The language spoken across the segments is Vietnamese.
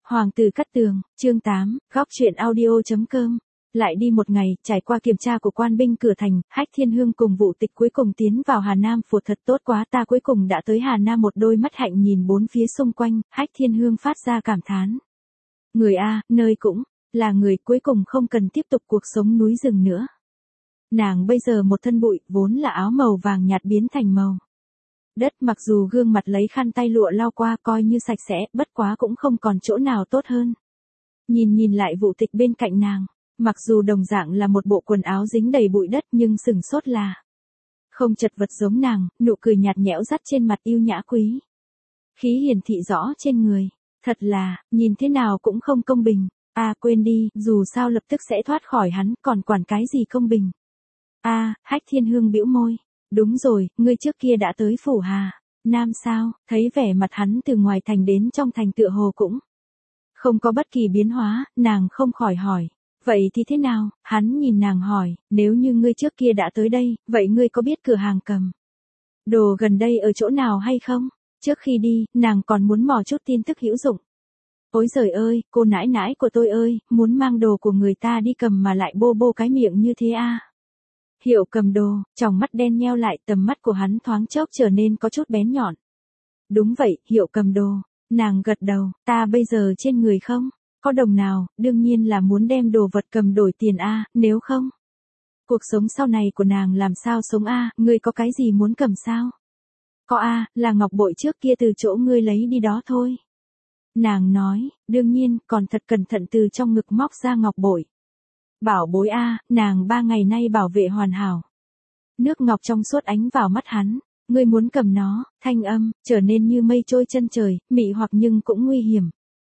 Hoàng tử cắt tường, chương 8, góc truyện audio.com. Lại đi một ngày, trải qua kiểm tra của quan binh cửa thành, Hách Thiên Hương cùng Vụ Tịch cuối cùng tiến vào Hà Nam phủ. Thật tốt quá, ta cuối cùng đã tới Hà Nam. Một đôi mắt hạnh nhìn bốn phía xung quanh, Hách Thiên Hương phát ra cảm thán. Người a, nơi cũng là người, cuối cùng không cần tiếp tục cuộc sống núi rừng nữa. Nàng bây giờ một thân bụi, vốn là áo màu vàng nhạt biến thành màu đất, mặc dù gương mặt lấy khăn tay lụa lau qua coi như sạch sẽ, bất quá cũng không còn chỗ nào tốt hơn. Nhìn lại Vụ Tịch bên cạnh nàng, mặc dù đồng dạng là một bộ quần áo dính đầy bụi đất nhưng sừng sốt là không chật vật giống nàng, nụ cười nhạt nhẽo dắt trên mặt yêu nhã quý. Khí hiển thị rõ trên người, thật là, nhìn thế nào cũng không công bình. Quên đi, dù sao lập tức sẽ thoát khỏi hắn, còn quản cái gì công bình. Hách Thiên Hương bĩu môi. Đúng rồi, ngươi trước kia đã tới phủ Hà Nam sao? Thấy vẻ mặt hắn từ ngoài thành đến trong thành tựa hồ cũng không có bất kỳ biến hóa, nàng không khỏi hỏi. Vậy thì thế nào? Hắn nhìn nàng hỏi, nếu như ngươi trước kia đã tới đây, vậy ngươi có biết cửa hàng cầm đồ gần đây ở chỗ nào hay không? Trước khi đi, nàng còn muốn mò chút tin tức hữu dụng. Ôi giời ơi, cô nãi nãi của tôi ơi, muốn mang đồ của người ta đi cầm mà lại bô cái miệng như thế à? Hiệu cầm đồ, tròng mắt đen nheo lại, tầm mắt của hắn thoáng chốc trở nên có chút bén nhọn. Đúng vậy, Hiệu cầm đồ. Nàng gật đầu, ta bây giờ trên người không có đồng nào, đương nhiên là muốn đem đồ vật cầm đổi tiền nếu không. Cuộc sống sau này của nàng làm sao sống ngươi có cái gì muốn cầm sao? Có là ngọc bội trước kia từ chỗ ngươi lấy đi đó thôi. Nàng nói, đương nhiên, còn thật cẩn thận từ trong ngực móc ra ngọc bội. Bảo bối nàng 3 ngày nay bảo vệ hoàn hảo. Nước ngọc trong suốt ánh vào mắt hắn, ngươi muốn cầm nó, thanh âm, trở nên như mây trôi chân trời, mị hoặc nhưng cũng nguy hiểm.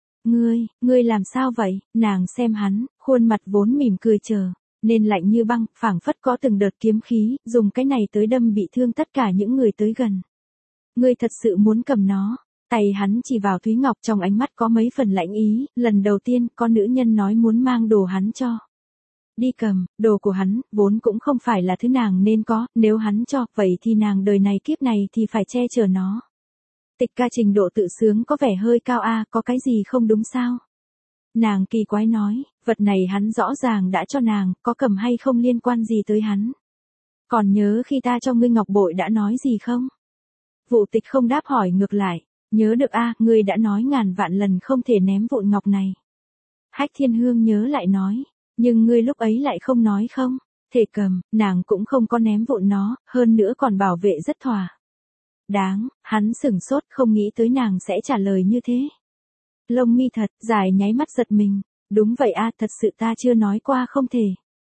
Ngươi làm sao vậy? Nàng xem hắn, khuôn mặt vốn mỉm cười nên lạnh như băng, phảng phất có từng đợt kiếm khí, dùng cái này tới đâm bị thương tất cả những người tới gần. Ngươi thật sự muốn cầm nó? Tay hắn chỉ vào Thúy Ngọc, trong ánh mắt có mấy phần lạnh ý, lần đầu tiên có nữ nhân nói muốn mang đồ hắn cho đi cầm, đồ của hắn, vốn cũng không phải là thứ nàng nên có, nếu hắn cho, vậy thì nàng đời này kiếp này thì phải che chở nó. Tịch ca trình độ tự sướng có vẻ hơi cao có cái gì không đúng sao? Nàng kỳ quái nói, vật này hắn rõ ràng đã cho nàng, có cầm hay không liên quan gì tới hắn. Còn nhớ khi ta cho ngươi ngọc bội đã nói gì không? Vụ Tịch không đáp hỏi ngược lại, nhớ được ngươi đã nói ngàn vạn lần không thể ném vụn ngọc này. Hách Thiên Hương nhớ lại nói. Nhưng ngươi lúc ấy lại không nói không? Thể cầm, nàng cũng không có ném vụn nó, hơn nữa còn bảo vệ rất thỏa đáng. Hắn sửng sốt, không nghĩ tới nàng sẽ trả lời như thế. Lông mi thật dài nháy mắt giật mình. Đúng vậy thật sự ta chưa nói qua không thể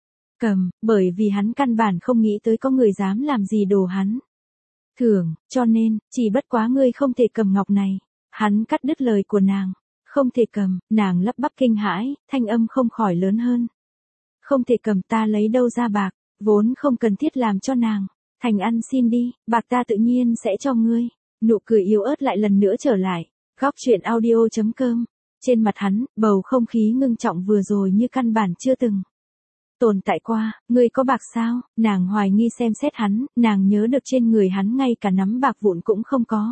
cầm, bởi vì hắn căn bản không nghĩ tới có người dám làm gì đồ hắn thưởng, cho nên, chỉ bất quá ngươi không thể cầm ngọc này. Hắn cắt đứt lời của nàng. Không thể cầm, nàng lắp bắp kinh hãi, thanh âm không khỏi lớn hơn. Không thể cầm, ta lấy đâu ra bạc, vốn không cần thiết làm cho nàng. Thành ăn xin đi, bạc ta tự nhiên sẽ cho ngươi. Nụ cười yếu ớt lại lần nữa trở lại. Góc truyện audio.com. Trên mặt hắn, bầu không khí ngưng trọng vừa rồi như căn bản chưa từng tồn tại qua. Ngươi có bạc sao? Nàng hoài nghi xem xét hắn, nàng nhớ được trên người hắn ngay cả nắm bạc vụn cũng không có.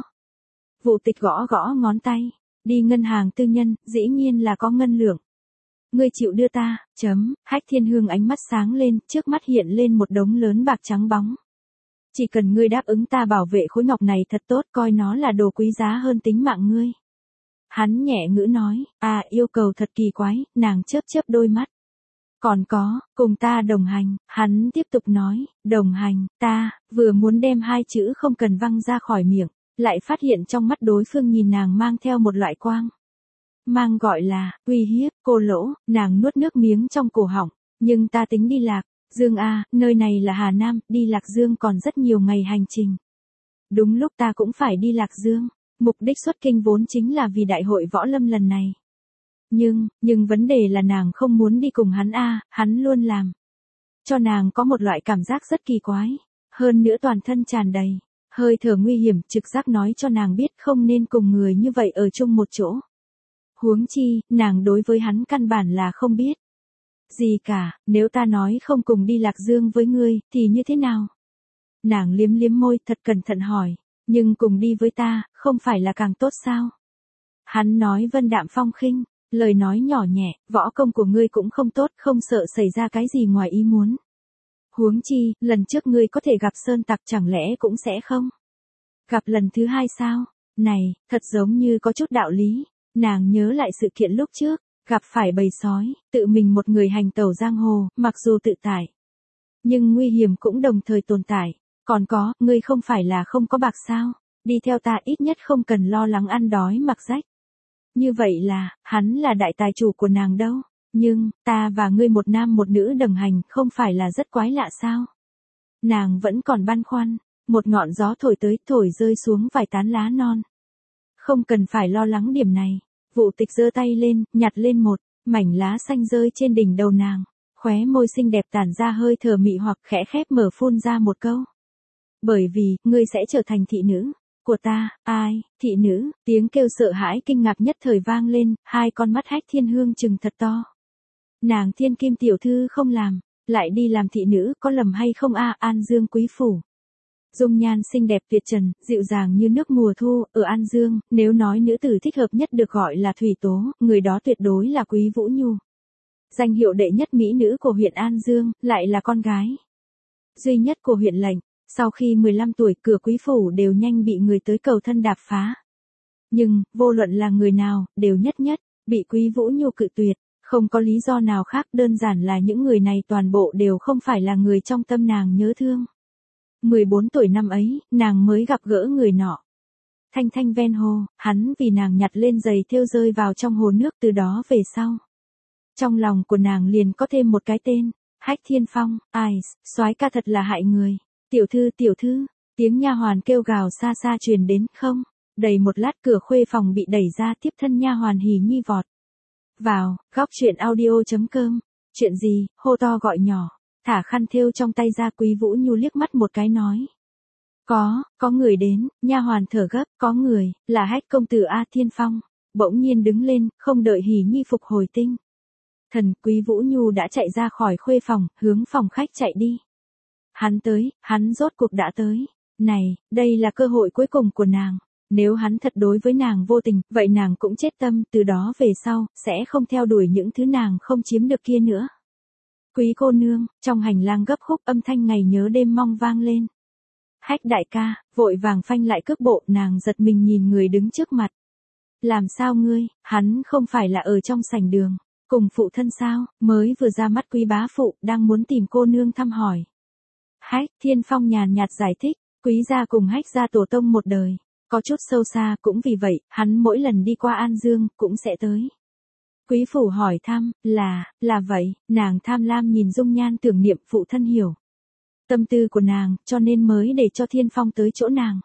Vụ Tịch gõ ngón tay. Đi ngân hàng tư nhân, dĩ nhiên là có ngân lượng. Ngươi chịu đưa ta, Hách Thiên Hương ánh mắt sáng lên, trước mắt hiện lên một đống lớn bạc trắng bóng. Chỉ cần ngươi đáp ứng ta bảo vệ khối ngọc này thật tốt, coi nó là đồ quý giá hơn tính mạng ngươi. Hắn nhẹ ngữ nói, yêu cầu thật kỳ quái, nàng chớp đôi mắt. Còn có, cùng ta đồng hành, hắn tiếp tục nói, đồng hành, ta, vừa muốn đem hai chữ không cần văng ra khỏi miệng. Lại phát hiện trong mắt đối phương nhìn nàng mang theo một loại quang mang gọi là uy hiếp. Cô lỗ, nàng nuốt nước miếng trong cổ họng. Nhưng ta tính đi Lạc Dương nơi này là Hà Nam, đi Lạc Dương còn rất nhiều ngày hành trình. Đúng lúc ta cũng phải đi Lạc Dương. Mục đích xuất kinh vốn chính là vì đại hội võ lâm lần này. Nhưng vấn đề là nàng không muốn đi cùng hắn hắn luôn làm cho nàng có một loại cảm giác rất kỳ quái. Hơn nữa toàn thân tràn đầy hơi thở nguy hiểm, trực giác nói cho nàng biết không nên cùng người như vậy ở chung một chỗ. Huống chi, nàng đối với hắn căn bản là không biết gì cả, nếu ta nói không cùng đi Lạc Dương với ngươi, thì như thế nào? Nàng liếm môi thật cẩn thận hỏi, nhưng cùng đi với ta, không phải là càng tốt sao? Hắn nói vân đạm phong khinh, lời nói nhỏ nhẹ, võ công của ngươi cũng không tốt, không sợ xảy ra cái gì ngoài ý muốn. Huống chi, lần trước ngươi có thể gặp sơn tặc chẳng lẽ cũng sẽ không? Gặp lần thứ hai sao? Này, thật giống như có chút đạo lý. Nàng nhớ lại sự kiện lúc trước, gặp phải bầy sói, tự mình một người hành tẩu giang hồ, mặc dù tự tại. Nhưng nguy hiểm cũng đồng thời tồn tại. Còn có, ngươi không phải là không có bạc sao? Đi theo ta ít nhất không cần lo lắng ăn đói mặc rách. Như vậy là, hắn là đại tài chủ của nàng đâu. Nhưng, ta và ngươi một nam một nữ đồng hành không phải là rất quái lạ sao? Nàng vẫn còn băn khoăn, một ngọn gió thổi tới thổi rơi xuống vài tán lá non. Không cần phải lo lắng điểm này. Vụ Tịch giơ tay lên, nhặt lên một mảnh lá xanh rơi trên đỉnh đầu nàng. Khóe môi xinh đẹp tản ra hơi thở mị hoặc khẽ khép mở phun ra một câu. Bởi vì, ngươi sẽ trở thành thị nữ của ta. Ai? Thị nữ? Tiếng kêu sợ hãi kinh ngạc nhất thời vang lên, hai con mắt Hách Thiên Hương trừng thật to. Nàng Thiên Kim tiểu thư không làm, lại đi làm thị nữ có lầm hay không a? An Dương quý phủ. Dung nhan xinh đẹp tuyệt trần, dịu dàng như nước mùa thu, ở An Dương, nếu nói nữ tử thích hợp nhất được gọi là Thủy Tố, người đó tuyệt đối là Quý Vũ Nhu. Danh hiệu đệ nhất mỹ nữ của huyện An Dương, lại là con gái duy nhất của huyện lệnh. Sau khi 15 tuổi, cửa quý phủ đều nhanh bị người tới cầu thân đạp phá. Nhưng, vô luận là người nào, đều nhất bị Quý Vũ Nhu cự tuyệt. Không có lý do nào khác, đơn giản là những người này toàn bộ đều không phải là người trong tâm nàng nhớ thương. 14 tuổi năm ấy, nàng mới gặp gỡ người nọ. Thanh thanh ven hồ, hắn vì nàng nhặt lên giày thêu rơi vào trong hồ nước, từ đó về sau. Trong lòng của nàng liền có thêm một cái tên, Hách Thiên Phong. Ai, soái ca thật là hại người. Tiểu thư, tiếng nha hoàn kêu gào xa xa truyền đến. Không, đầy một lát cửa khuê phòng bị đẩy ra, tiếp thân nha hoàn hỉ nhi vọt vào. Góc truyện audio.com. Chuyện gì? Hô to gọi nhỏ. Thả khăn thêu trong tay ra. Quý Vũ Nhu liếc mắt một cái nói. Có người đến. Nha hoàn thở gấp. Có người, là Hách công tử A Thiên Phong. Bỗng nhiên đứng lên, không đợi hỉ nhi phục hồi tinh thần, Quý Vũ Nhu đã chạy ra khỏi khuê phòng, hướng phòng khách chạy đi. Hắn rốt cuộc đã tới. Này, đây là cơ hội cuối cùng của nàng. Nếu hắn thật đối với nàng vô tình, vậy nàng cũng chết tâm, từ đó về sau, sẽ không theo đuổi những thứ nàng không chiếm được kia nữa. Quý cô nương, trong hành lang gấp khúc âm thanh ngày nhớ đêm mong vang lên. Hách đại ca, vội vàng phanh lại cước bộ, nàng giật mình nhìn người đứng trước mặt. Làm sao ngươi? Hắn không phải là ở trong sảnh đường cùng phụ thân sao? Mới vừa ra mắt Quý bá phụ, đang muốn tìm cô nương thăm hỏi. Hách Thiên Phong nhàn nhạt giải thích, Quý gia cùng Hách gia tổ tông một đời, có chút sâu xa, cũng vì vậy, hắn mỗi lần đi qua An Dương, cũng sẽ tới. Quý phủ hỏi thăm, là vậy, nàng tham lam nhìn dung nhan tưởng niệm phụ thân hiểu tâm tư của nàng, cho nên mới để cho Thiên Phong tới chỗ nàng.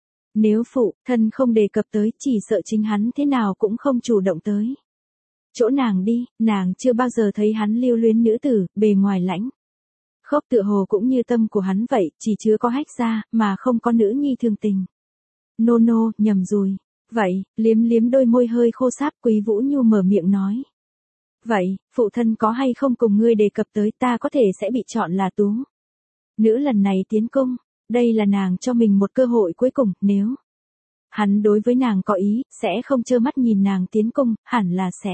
Nếu phụ thân không đề cập tới, chỉ sợ chính hắn thế nào cũng không chủ động tới chỗ nàng đi. Nàng chưa bao giờ thấy hắn lưu luyến nữ tử, bề ngoài lãnh khốc tựa hồ cũng như tâm của hắn vậy, chỉ chứa có Hách gia, mà không có nữ nhi thương tình. Nô, nhầm rồi. Vậy, liếm đôi môi hơi khô sáp, Quý Vũ Nhu mở miệng nói. Vậy, phụ thân có hay không cùng ngươi đề cập tới, ta có thể sẽ bị chọn là tú nữ lần này tiến cung. Đây là nàng cho mình một cơ hội cuối cùng, nếu hắn đối với nàng có ý, sẽ không trơ mắt nhìn nàng tiến cung, hẳn là sẽ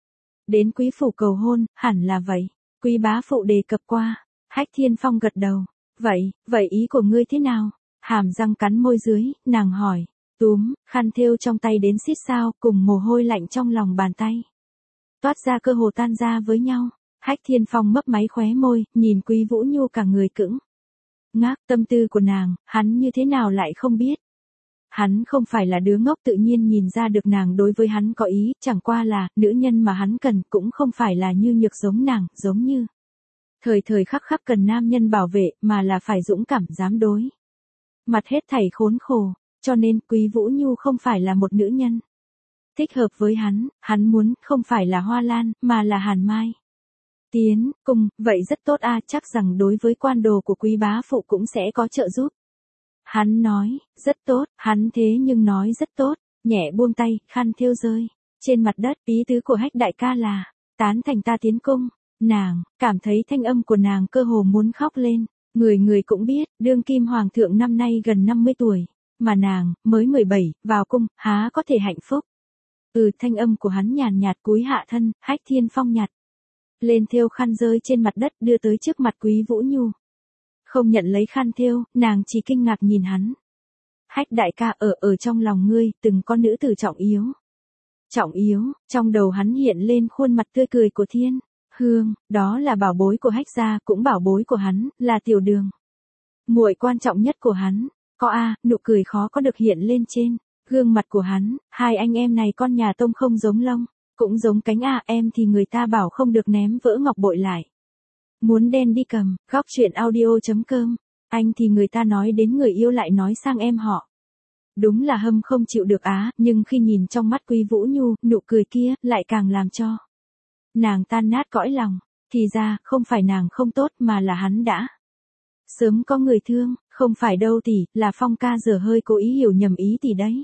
đến quý phủ cầu hôn, hẳn là vậy. Quý bá phụ đề cập qua. Hách Thiên Phong gật đầu. Vậy ý của ngươi thế nào? Hàm răng cắn môi dưới, nàng hỏi. Túm, khăn thêu trong tay đến xít sao, cùng mồ hôi lạnh trong lòng bàn tay toát ra cơ hồ tan ra với nhau. Hách Thiên Phong mấp máy khóe môi, nhìn Quý Vũ Nhu cả người cững ngác, tâm tư của nàng, hắn như thế nào lại không biết. Hắn không phải là đứa ngốc, tự nhiên nhìn ra được nàng đối với hắn có ý, chẳng qua là, nữ nhân mà hắn cần cũng không phải là như nhược giống nàng, giống như thời khắc khắc cần nam nhân bảo vệ, mà là phải dũng cảm dám đối mặt hết thảy khốn khổ, cho nên Quý Vũ Nhu không phải là một nữ nhân thích hợp với hắn muốn không phải là Hoa Lan, mà là Hàn Mai. Tiến cung, vậy rất tốt a, chắc rằng đối với quan đồ của Quý bá phụ cũng sẽ có trợ giúp. Hắn nói, rất tốt, hắn thế nhưng nói rất tốt, nhẹ buông tay, khăn thêu rơi trên mặt đất, ý tứ của Hách đại ca là tán thành ta tiến cung. Nàng cảm thấy thanh âm của nàng cơ hồ muốn khóc lên. Người cũng biết, đương kim hoàng thượng năm nay gần 50 tuổi, mà nàng mới 17, vào cung há có thể hạnh phúc. Thanh âm của hắn nhàn nhạt cúi hạ thân, Hách Thiên Phong nhặt lên thêu khăn rơi trên mặt đất đưa tới trước mặt Quý Vũ Nhu. Không nhận lấy khăn thêu, nàng chỉ kinh ngạc nhìn hắn. Hách đại ca, ở trong lòng ngươi, từng có nữ tử trọng yếu. Trọng yếu, trong đầu hắn hiện lên khuôn mặt tươi cười của Thiên Hương, đó là bảo bối của Hách gia, cũng bảo bối của hắn, là Tiểu Đường. Muội quan trọng nhất của hắn, nụ cười khó có được hiện lên trên gương mặt của hắn, hai anh em này con nhà tông không giống lông, cũng giống cánh em thì người ta bảo không được ném vỡ ngọc bội lại. Muốn đen đi cầm, góc chuyện audio.com, anh thì người ta nói đến người yêu lại nói sang em họ. Đúng là hâm không chịu được nhưng khi nhìn trong mắt Quý Vũ Nhu, nụ cười kia, lại càng làm cho nàng tan nát cõi lòng, thì ra, không phải nàng không tốt mà là hắn đã sớm có người thương, không phải đâu tỷ, là Phong ca giờ hơi cố ý hiểu nhầm ý tỷ đấy.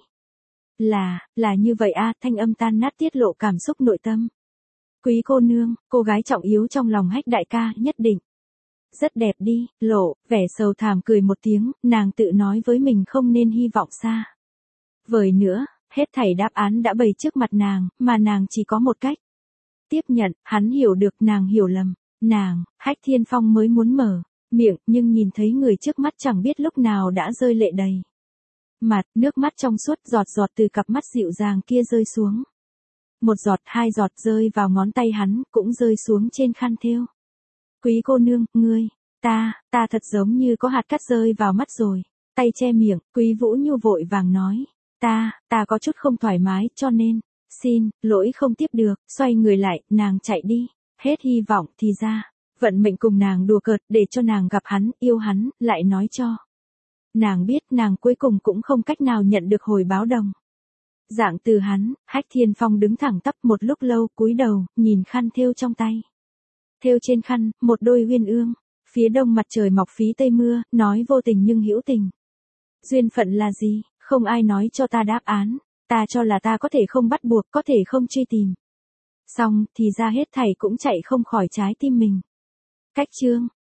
Là như vậy thanh âm tan nát tiết lộ cảm xúc nội tâm. Quý cô nương, cô gái trọng yếu trong lòng Hách đại ca, nhất định rất đẹp đi, lộ vẻ sầu thảm cười một tiếng, nàng tự nói với mình không nên hy vọng xa vời nữa, hết thảy đáp án đã bày trước mặt nàng, mà nàng chỉ có một cách tiếp nhận. Hắn hiểu được nàng hiểu lầm, Hách Thiên Phong mới muốn mở miệng, nhưng nhìn thấy người trước mắt chẳng biết lúc nào đã rơi lệ đầy mặt, nước mắt trong suốt giọt giọt từ cặp mắt dịu dàng kia rơi xuống. Một giọt, hai giọt rơi vào ngón tay hắn, cũng rơi xuống trên khăn thêu. Quý cô nương, ngươi, ta thật giống như có hạt cát rơi vào mắt rồi. Tay che miệng, Quý Vũ Nhu vội vàng nói. Ta có chút không thoải mái, cho nên, xin lỗi không tiếp được. Xoay người lại, nàng chạy đi. Hết hy vọng thì ra, vận mệnh cùng nàng đùa cợt để cho nàng gặp hắn, yêu hắn, lại nói cho nàng biết nàng cuối cùng cũng không cách nào nhận được hồi báo đồng dạng từ hắn. Hách Thiên Phong đứng thẳng tắp một lúc lâu, cúi đầu, nhìn khăn thêu trong tay. Thêu trên khăn, một đôi uyên ương. Phía đông mặt trời mọc phí tây mưa, nói vô tình nhưng hữu tình. Duyên phận là gì? Không ai nói cho ta đáp án. Ta cho là ta có thể không bắt buộc, có thể không truy tìm. Xong, thì ra hết thảy cũng chạy không khỏi trái tim mình. Cách chương